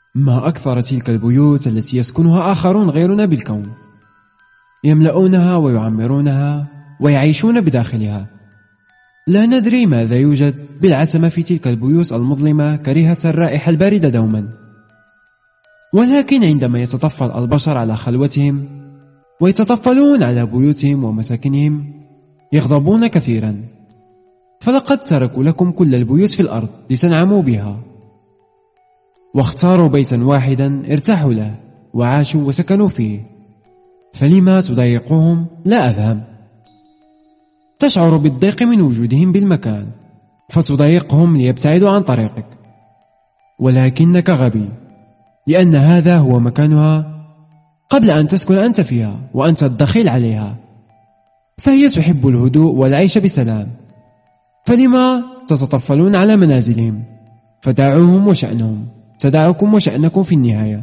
ما أكثر تلك البيوت التي يسكنها آخرون غيرنا بالكون، يملؤونها ويعمرونها ويعيشون بداخلها. لا ندري ماذا يوجد بالعتمة في تلك البيوت المظلمة كريهة الرائحة الباردة دوما، ولكن عندما يتطفل البشر على خلوتهم ويتطفلون على بيوتهم ومساكنهم يغضبون كثيرا، فلقد تركوا لكم كل البيوت في الأرض لتنعموا بها، واختاروا بيتا واحدا ارتاحوا له وعاشوا وسكنوا فيه، فلما تضايقهم؟ لا أفهم. تشعر بالضيق من وجودهم بالمكان فتضايقهم ليبتعدوا عن طريقك، ولكنك غبي، لأن هذا هو مكانها قبل أن تسكن أنت فيها وأنت الدخيل عليها، فهي تحب الهدوء والعيش بسلام، فلما تتطفلون على منازلهم؟ فدعوهم وشأنهم، تدعكم وشأنكم في النهاية.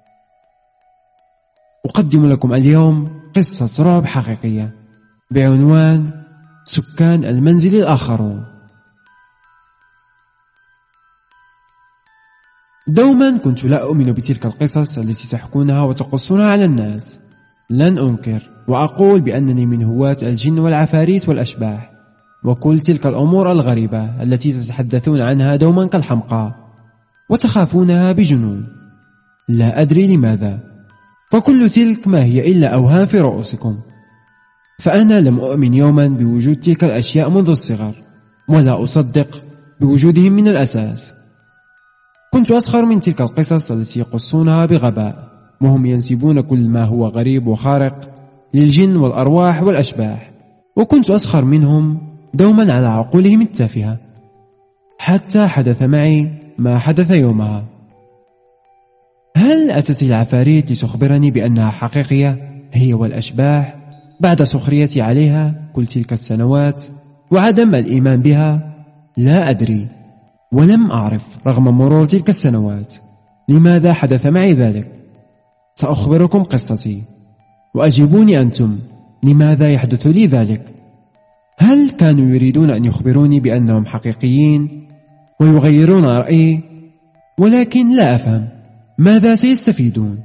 أقدم لكم اليوم قصة رعب حقيقية بعنوان سكان المنزل الآخرون. دوما كنت لا أؤمن بتلك القصص التي تحكونها وتقصونها على الناس. لن أنكر وأقول بأنني من هواة الجن والعفاريت والأشباح وكل تلك الأمور الغريبة التي تتحدثون عنها دوما كالحمقى وتخافونها بجنون، لا أدري لماذا، فكل تلك ما هي إلا أوهام في رؤوسكم. فأنا لم أؤمن يوما بوجود تلك الأشياء منذ الصغر، ولا أصدق بوجودهم من الأساس. كنت أسخر من تلك القصص التي يقصونها بغباء، وهم ينسبون كل ما هو غريب وخارق للجن والأرواح والأشباح، وكنت أسخر منهم دوما على عقولهم التافهة، حتى حدث معي ما حدث يومها. هل أتت العفاريت لتخبرني بأنها حقيقية هي والأشباح بعد سخريتي عليها كل تلك السنوات وعدم الإيمان بها؟ لا أدري، ولم أعرف رغم مرور تلك السنوات لماذا حدث معي ذلك. سأخبركم قصتي وأجيبوني أنتم، لماذا يحدث لي ذلك؟ هل كانوا يريدون أن يخبروني بأنهم حقيقيين ويغيرون رأيي؟ ولكن لا أفهم ماذا سيستفيدون.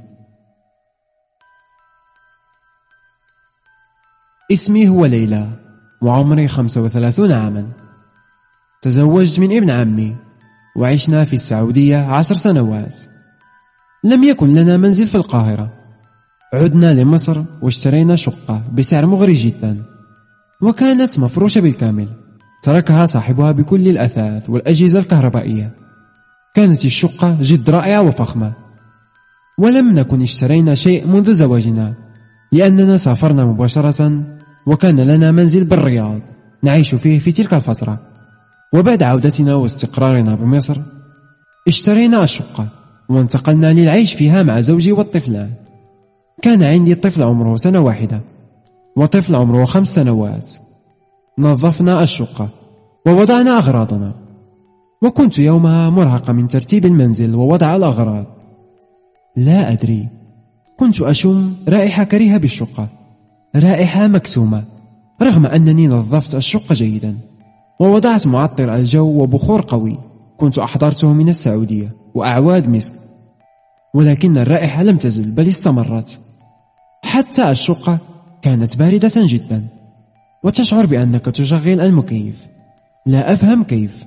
اسمي هو ليلى وعمري 35 عاما. تزوجت من ابن عمي وعشنا في السعودية 10 سنوات. لم يكن لنا منزل في القاهرة، عدنا لمصر واشترينا شقة بسعر مغري جدا، وكانت مفروشة بالكامل، تركها صاحبها بكل الأثاث والأجهزة الكهربائية. كانت الشقة جد رائعة وفخمة، ولم نكن اشترينا شيء منذ زواجنا، لأننا سافرنا مباشرة وكان لنا منزل بالرياض نعيش فيه في تلك الفترة. وبعد عودتنا واستقرارنا بمصر اشترينا الشقة وانتقلنا للعيش فيها مع زوجي والطفلان. كان عندي طفل عمره 1 سنة وطفل عمره 5 سنوات. نظفنا الشقة ووضعنا أغراضنا، وكنت يومها مرهقة من ترتيب المنزل ووضع الأغراض. لا أدري، كنت أشم رائحة كريهة بالشقة، رائحة مكسومة، رغم أنني نظفت الشقة جيدا ووضعت معطر الجو وبخور قوي كنت أحضرته من السعودية وأعواد مسك، ولكن الرائحة لم تزل بل استمرت. حتى الشقة كانت باردة جدا، وتشعر بأنك تشغل المكيف، لا أفهم كيف.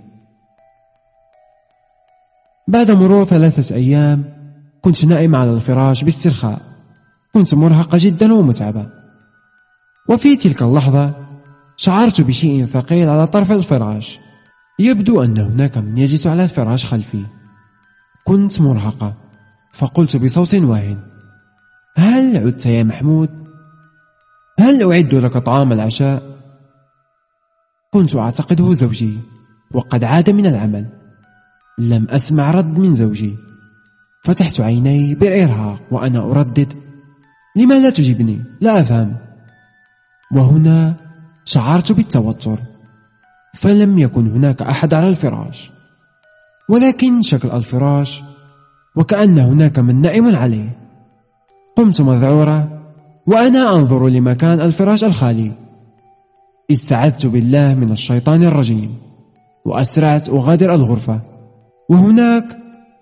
بعد مرور 3 أيام كنت نائم على الفراش باسترخاء. كنت مرهقة جدا ومتعبة، وفي تلك اللحظة شعرت بشيء ثقيل على طرف الفراش. يبدو أن هناك من يجلس على الفراش خلفي. كنت مرهقة، فقلت بصوت واهٍ: هل عدت يا محمود؟ هل أعد لك طعام العشاء؟ كنت أعتقده زوجي وقد عاد من العمل. لم أسمع رد من زوجي. فتحت عيني بإرهاق وأنا أردد: لما لا تجيبني؟ لا أفهم. وهنا شعرت بالتوتر، فلم يكن هناك أحد على الفراش، ولكن شكل الفراش وكأن هناك من نائم عليه. قمت مذعورة وأنا أنظر لمكان الفراش الخالي. استعذت بالله من الشيطان الرجيم وأسرعت أغادر الغرفة، وهناك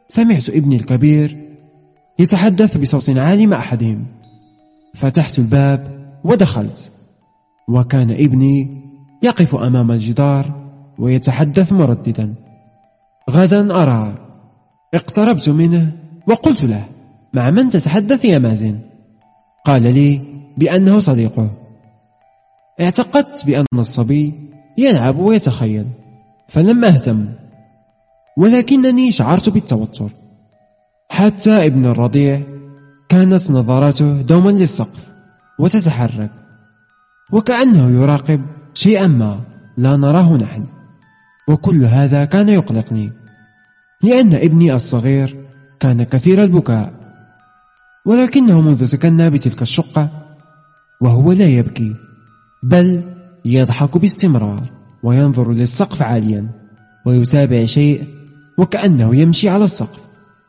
سمعت ابني الكبير يتحدث بصوت عالي مع أحدهم. فتحت الباب ودخلت، وكان ابني يقف أمام الجدار ويتحدث مرددا: غدا أراك. اقتربت منه وقلت له: مع من تتحدث يا مازن؟ قال لي بأنه صديقه. اعتقدت بأن الصبي يلعب ويتخيل فلم أهتم، ولكنني شعرت بالتوتر. حتى ابن الرضيع كانت نظراته دوما للسقف وتتحرك، وكأنه يراقب شيئا ما لا نراه نحن. وكل هذا كان يقلقني، لأن ابني الصغير كان كثير البكاء، ولكنه منذ سكننا بتلك الشقة وهو لا يبكي، بل يضحك باستمرار وينظر للسقف عاليا ويتابع شيء وكأنه يمشي على السقف.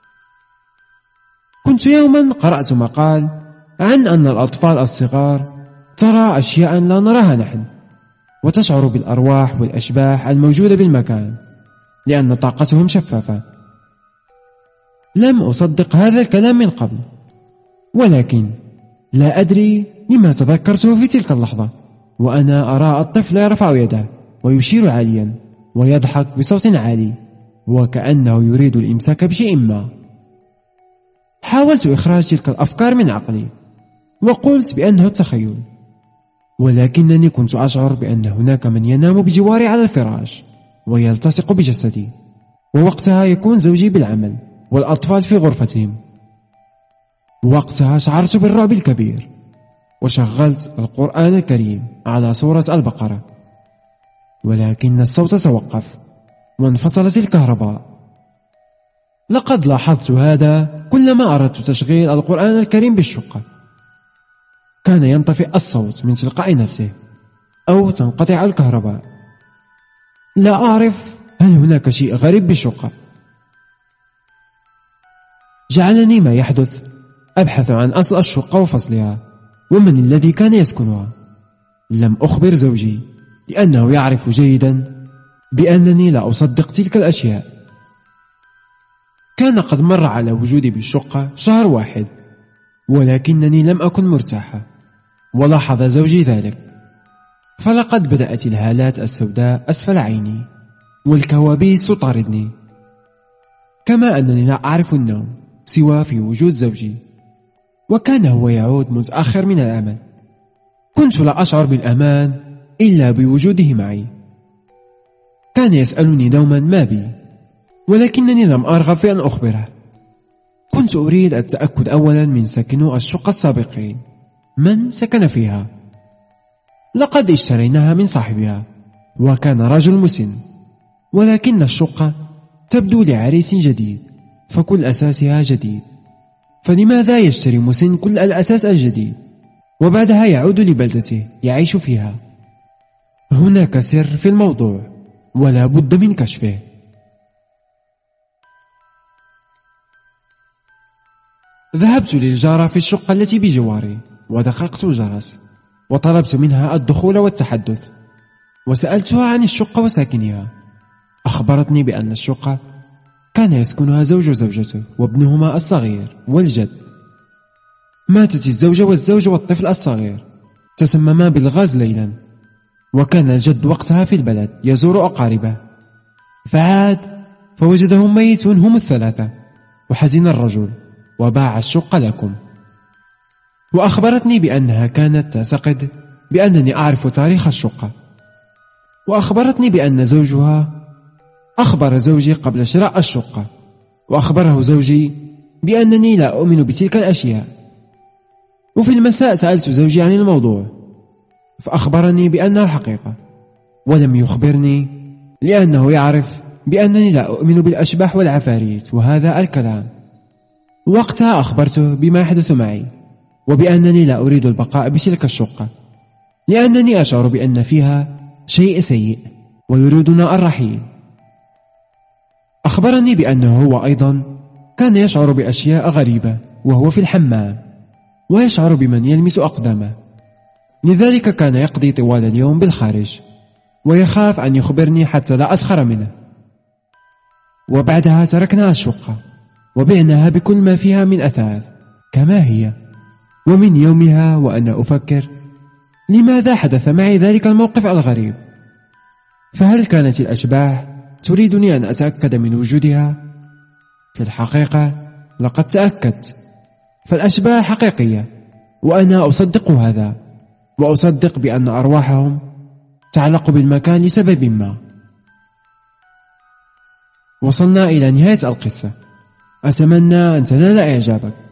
كنت يوما قرأت مقال عن أن الأطفال الصغار ترى أشياء لا نراها نحن، وتشعر بالأرواح والأشباح الموجودة بالمكان لأن طاقتهم شفافة. لم أصدق هذا الكلام من قبل، ولكن لا أدري لما تذكرته في تلك اللحظة وأنا أرى الطفل يرفع يده ويشير عاليا ويضحك بصوت عالي وكأنه يريد الإمساك بشيء ما. حاولت إخراج تلك الأفكار من عقلي وقلت بأنه التخيل، ولكنني كنت أشعر بأن هناك من ينام بجواري على الفراش ويلتصق بجسدي، ووقتها يكون زوجي بالعمل والأطفال في غرفتهم. وقتها شعرت بالرعب الكبير وشغلت القرآن الكريم على سورة البقرة، ولكن الصوت توقف وانفصلت الكهرباء. لقد لاحظت هذا كلما أردت تشغيل القرآن الكريم بالشقة، كان ينطفئ الصوت من تلقاء نفسه أو تنقطع الكهرباء. لا أعرف هل هناك شيء غريب بالشقة. جعلني ما يحدث أبحث عن أصل الشقة وفصلها ومن الذي كان يسكنها. لم أخبر زوجي لأنه يعرف جيدا بأنني لا أصدق تلك الأشياء. كان قد مر على وجودي بالشقة شهر واحد، ولكنني لم أكن مرتاحة، ولاحظ زوجي ذلك. فلقد بدأت الهالات السوداء أسفل عيني والكوابيس تطاردني، كما أنني لا أعرف النوم سوى في وجود زوجي، وكان هو يعود متأخر من العمل. كنت لا أشعر بالأمان إلا بوجوده معي. كان يسألني دوما ما بي، ولكنني لم أرغب في أن أخبره. كنت أريد التأكد أولا من ساكنو الشقة السابقين من سكن فيها. لقد اشتريناها من صاحبها وكان رجل مسن، ولكن الشقة تبدو لعريس جديد فكل أساسها جديد. فلماذا يشتري مسن كل الأساس الجديد وبعدها يعود لبلدته يعيش فيها؟ هناك سر في الموضوع ولا بد من كشفه. ذهبت للجارة في الشقة التي بجواري ودققت الجرس وطلبت منها الدخول والتحدث، وسألتها عن الشقة وساكنها. أخبرتني بأن الشقة كان يسكنها زوج وزوجته وابنهما الصغير والجد. ماتت الزوجة والزوج والطفل الصغير، تسمما بالغاز ليلا، وكان الجد وقتها في البلد يزور أقاربه، فعاد فوجدهم ميتون هم الثلاثة، وحزن الرجل وباع الشقة لكم. وأخبرتني بأنها كانت تعتقد بأنني أعرف تاريخ الشقة، وأخبرتني بأن زوجها أخبر زوجي قبل شراء الشقة، وأخبره زوجي بأنني لا أؤمن بتلك الأشياء. وفي المساء سألت زوجي عن الموضوع فأخبرني بأنه حقيقة، ولم يخبرني لأنه يعرف بأنني لا أؤمن بالأشباح والعفاريت وهذا الكلام. وقتها أخبرته بما يحدث معي وبأنني لا أريد البقاء بتلك الشقة لأنني أشعر بأن فيها شيء سيء ويريدنا الرحيل. أخبرني بأنه هو أيضا كان يشعر بأشياء غريبة وهو في الحمام، ويشعر بمن يلمس أقدامه، لذلك كان يقضي طوال اليوم بالخارج، ويخاف أن يخبرني حتى لا أسخر منه. وبعدها تركنا الشقة وبعناها بكل ما فيها من أثاث كما هي. ومن يومها وأنا أفكر لماذا حدث معي ذلك الموقف الغريب؟ فهل كانت الأشباح تريدني أن أتأكد من وجودها؟ في الحقيقة لقد تأكدت، فالأشباح حقيقية وأنا أصدق هذا، وأصدق بأن أرواحهم تعلق بالمكان لسبب ما. وصلنا إلى نهاية القصة، أتمنى أن تنال إعجابك.